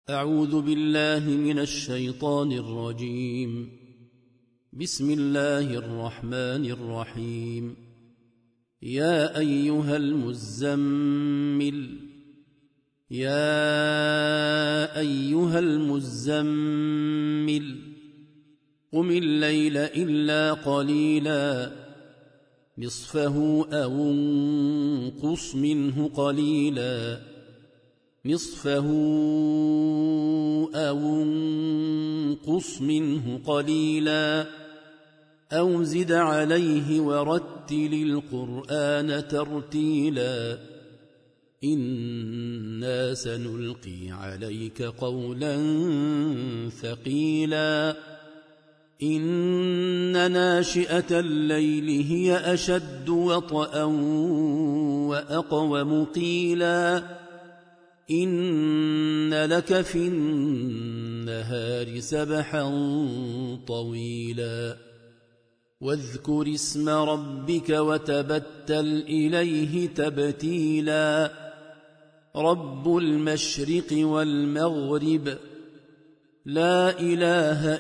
أعوذ بالله من الشيطان الرجيم. بسم الله الرحمن الرحيم. يا أيها المزمل قم الليل إلا قليلا نصفه أو انقص منه قليلا أو زد عليه ورتل القرآن ترتيلا إنا سنلقي عليك قولا ثقيلا إن ناشئة الليل هي أشد وطئا وأقوم قيلا إن لك في النهار سبحا طويلا واذكر اسم ربك وتبتل إليه تبتيلا رب المشرق والمغرب لا إله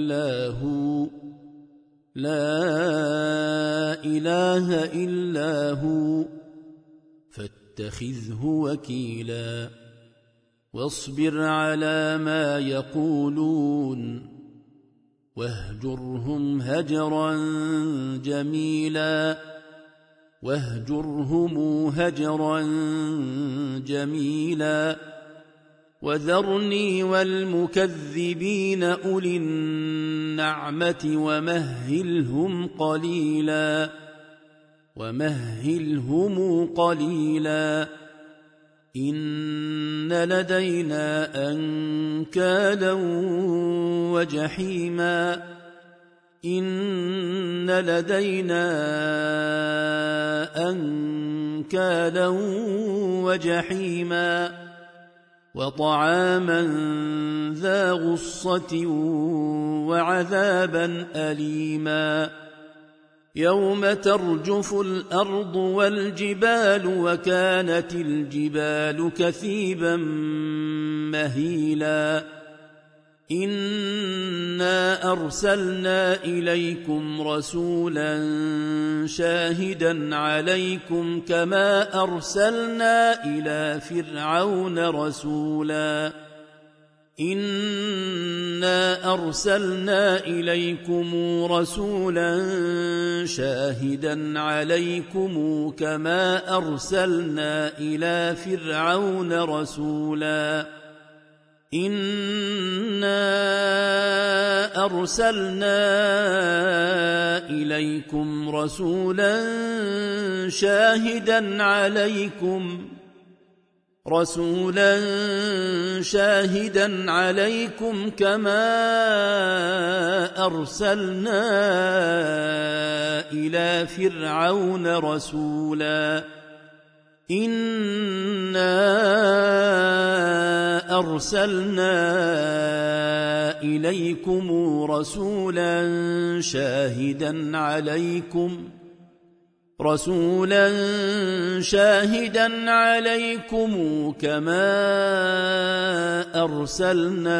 إلا هو فاتخذه وكيلا واصبر على ما يقولون واهجرهم هجرا جميلا وذرني والمكذبين أولي النعمة ومهلهم قليلا إن لدينا أنكالا وجحيما وطعاما ذا غصة وعذابا أليما يوم ترجف الأرض والجبال وكانت الجبال كثيبا مهيلا إنا أرسلنا إليكم رسولا شاهدا عليكم كما أرسلنا إلى فرعون رسولا إنا أرسلنا إليكم رسولا شاهدا عليكم كما أرسلنا إلى فرعون رسولا إنا أرسلنا إليكم رسولا شاهدا عليكم كما أرسلنا إلى فرعون رسولا إنا أرسلنا إليكم رسولا شاهدا عليكم كما أرسلنا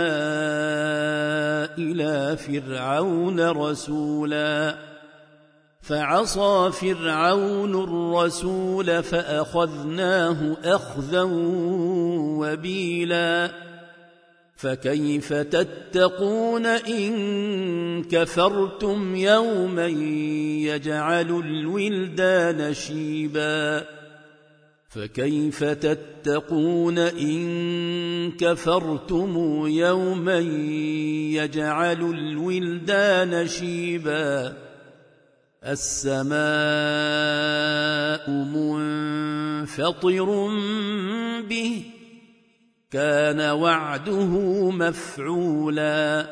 إلى فرعون رسولا فعصى فرعون الرسول فأخذناه أخذا وبيلا فكيف تتقون إن كفرتم يوما يجعل الولدان شيبا السماء منفطر به كان وعده مفعولا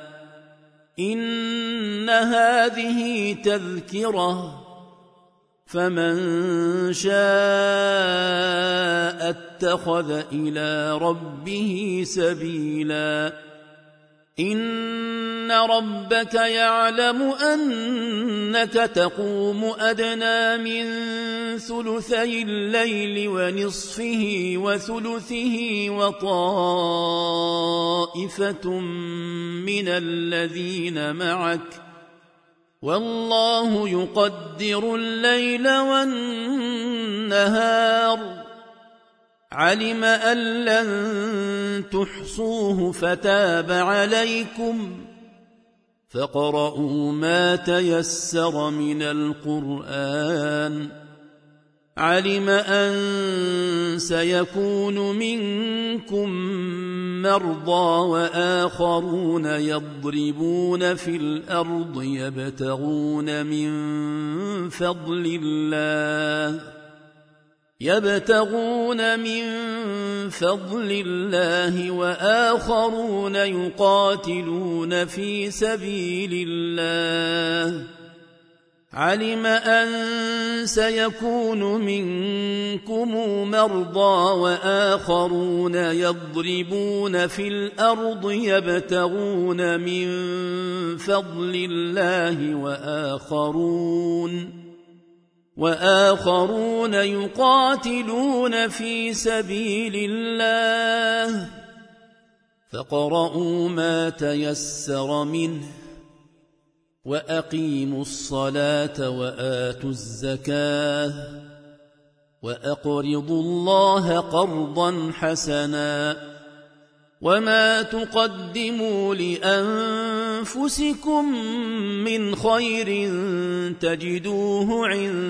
إن هذه تذكرة فمن شاء اتخذ إلى ربه سبيلا إن ربك يعلم أنك تقوم أدنى من ثلثي الليل ونصفه وثلثه وطائفة طائفة من الذين معك والله يقدر الليل والنهار علم أن لن تحصوه فتاب عليكم فاقرؤوا ما تيسر من القرآن علم أن سيكون منكم مرضى وآخرون يضربون في الأرض يبتغون من فضل الله وآخرون يقاتلون في سبيل الله علم أن سيكون منكم مرضى وآخرون يضربون في الأرض يبتغون من فضل الله وآخرون يقاتلون في سبيل الله فاقرؤوا ما تيسر منه وأقيموا الصلاة وآتوا الزكاة وأقرضوا الله قرضا حسنا وما تقدموا لأنفسكم من خير تجدوه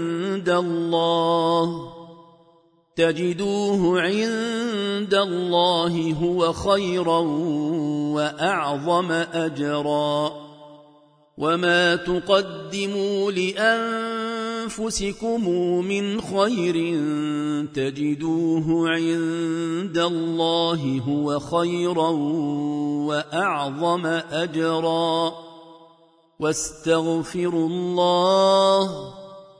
عند الله هو خيرا وأعظم أجرا وما تقدموا لأنفسكم من خير تجدوه عند الله هو خيرا وأعظم أجرا واستغفروا الله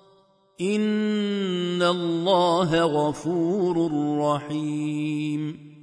إن الله غفور رحيم